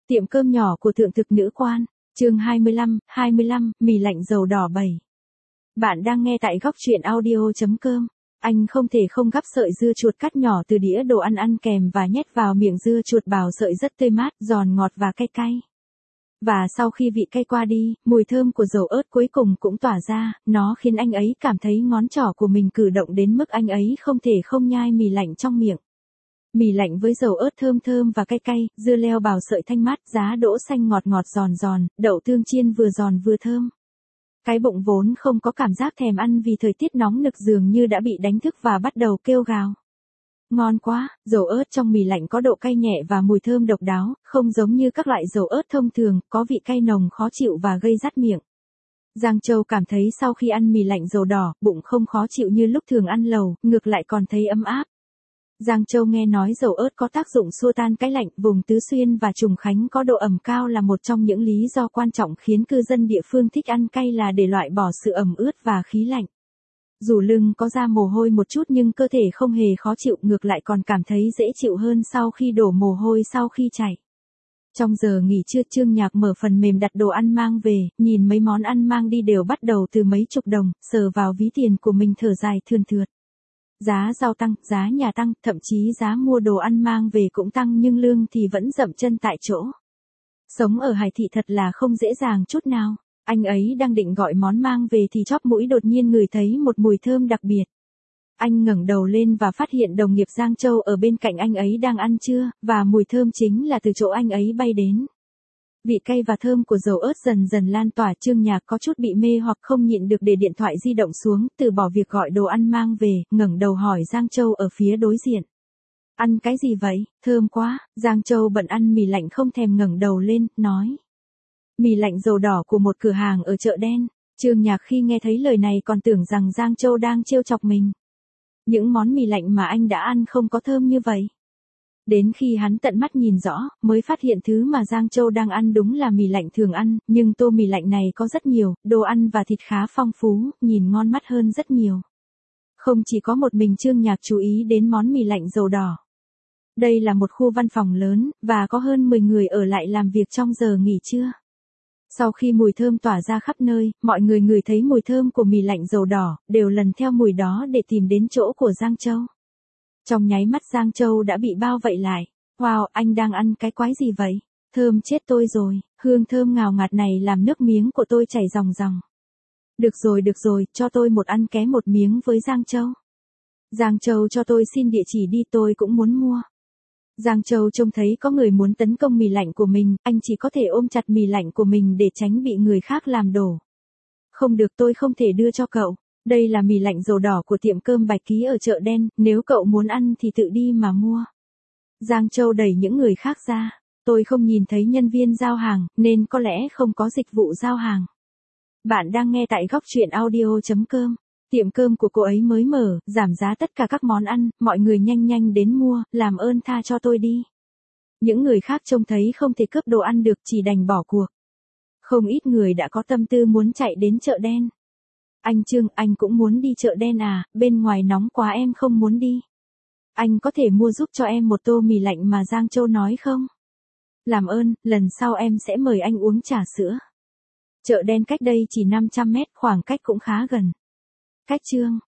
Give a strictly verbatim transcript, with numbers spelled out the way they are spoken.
Tiệm cơm nhỏ của thượng thực nữ quan, chương hai mươi lăm, hai mươi lăm, mì lạnh dầu đỏ bảy. Bạn đang nghe tại góc truyện audio.com. Anh không thể không gắp sợi dưa chuột cắt nhỏ từ đĩa đồ ăn ăn kèm và nhét vào miệng. Dưa chuột bào sợi rất tươi mát, giòn ngọt và cay cay. Và sau khi vị cay qua đi, mùi thơm của dầu ớt cuối cùng cũng tỏa ra, nó khiến anh ấy cảm thấy ngón trỏ của mình cử động đến mức anh ấy không thể không nhai mì lạnh trong miệng. Mì lạnh với dầu ớt thơm thơm và cay cay, dưa leo bào sợi thanh mát, giá đỗ xanh ngọt ngọt giòn giòn, đậu tương chiên vừa giòn vừa thơm. Cái bụng vốn không có cảm giác thèm ăn vì thời tiết nóng nực dường như đã bị đánh thức và bắt đầu kêu gào. Ngon quá, dầu ớt trong mì lạnh có độ cay nhẹ và mùi thơm độc đáo, không giống như các loại dầu ớt thông thường, có vị cay nồng khó chịu và gây rát miệng. Giang Châu cảm thấy sau khi ăn mì lạnh dầu đỏ, bụng không khó chịu như lúc thường ăn lẩu, ngược lại còn thấy ấm áp. Giang Châu nghe nói dầu ớt có tác dụng xua tan cái lạnh, vùng Tứ Xuyên và Trùng Khánh có độ ẩm cao là một trong những lý do quan trọng khiến cư dân địa phương thích ăn cay là để loại bỏ sự ẩm ướt và khí lạnh. Dù lưng có ra mồ hôi một chút nhưng cơ thể không hề khó chịu, ngược lại còn cảm thấy dễ chịu hơn sau khi đổ mồ hôi sau khi chạy. Trong giờ nghỉ trưa, Trương Nhạc mở phần mềm đặt đồ ăn mang về, nhìn mấy món ăn mang đi đều bắt đầu từ mấy chục đồng, sờ vào ví tiền của mình thở dài thườn thượt. Giá rau tăng, giá nhà tăng, thậm chí giá mua đồ ăn mang về cũng tăng nhưng lương thì vẫn dậm chân tại chỗ. Sống ở Hải Thị thật là không dễ dàng chút nào. Anh ấy đang định gọi món mang về thì chóp mũi đột nhiên ngửi thấy một mùi thơm đặc biệt. Anh ngẩng đầu lên và phát hiện đồng nghiệp Giang Châu ở bên cạnh anh ấy đang ăn trưa, và mùi thơm chính là từ chỗ anh ấy bay đến. Vị cay và thơm của dầu ớt dần dần lan tỏa. Trương Nhạc có chút bị mê hoặc không nhịn được để điện thoại di động xuống, từ bỏ việc gọi đồ ăn mang về, ngẩng đầu hỏi Giang Châu ở phía đối diện. Ăn cái gì vậy, thơm quá. Giang Châu bận ăn mì lạnh không thèm ngẩng đầu lên, nói. Mì lạnh dầu đỏ của một cửa hàng ở chợ đen. Trương Nhạc khi nghe thấy lời này còn tưởng rằng Giang Châu đang trêu chọc mình. Những món mì lạnh mà anh đã ăn không có thơm như vậy. Đến khi hắn tận mắt nhìn rõ, mới phát hiện thứ mà Giang Châu đang ăn đúng là mì lạnh thường ăn, nhưng tô mì lạnh này có rất nhiều, đồ ăn và thịt khá phong phú, nhìn ngon mắt hơn rất nhiều. Không chỉ có một mình Trương Nhạc chú ý đến món mì lạnh dầu đỏ. Đây là một khu văn phòng lớn, và có hơn mười người ở lại làm việc trong giờ nghỉ trưa. Sau khi mùi thơm tỏa ra khắp nơi, mọi người ngửi thấy mùi thơm của mì lạnh dầu đỏ, đều lần theo mùi đó để tìm đến chỗ của Giang Châu. Trong nháy mắt Giang Châu đã bị bao vây lại. Wow, anh đang ăn cái quái gì vậy? Thơm chết tôi rồi, hương thơm ngào ngạt này làm nước miếng của tôi chảy ròng ròng. Được rồi được rồi, cho tôi một ăn ké một miếng với Giang Châu. Giang Châu cho tôi xin địa chỉ đi, tôi cũng muốn mua. Giang Châu trông thấy có người muốn tấn công mì lạnh của mình, anh chỉ có thể ôm chặt mì lạnh của mình để tránh bị người khác làm đổ. Không được, tôi không thể đưa cho cậu. Đây là mì lạnh dầu đỏ của tiệm cơm Bạch Ký ở chợ đen, nếu cậu muốn ăn thì tự đi mà mua. Giang Châu đẩy những người khác ra. Tôi không nhìn thấy nhân viên giao hàng, nên có lẽ không có dịch vụ giao hàng. Bạn đang nghe tại góc truyện audio.com. Tiệm cơm của cô ấy mới mở, giảm giá tất cả các món ăn, mọi người nhanh nhanh đến mua, làm ơn tha cho tôi đi. Những người khác trông thấy không thể cướp đồ ăn được chỉ đành bỏ cuộc. Không ít người đã có tâm tư muốn chạy đến chợ đen. Anh Trương, anh cũng muốn đi chợ đen à, bên ngoài nóng quá em không muốn đi. Anh có thể mua giúp cho em một tô mì lạnh mà Giang Châu nói không? Làm ơn, lần sau em sẽ mời anh uống trà sữa. Chợ đen cách đây chỉ năm trăm mét, khoảng cách cũng khá gần. Cách Trương,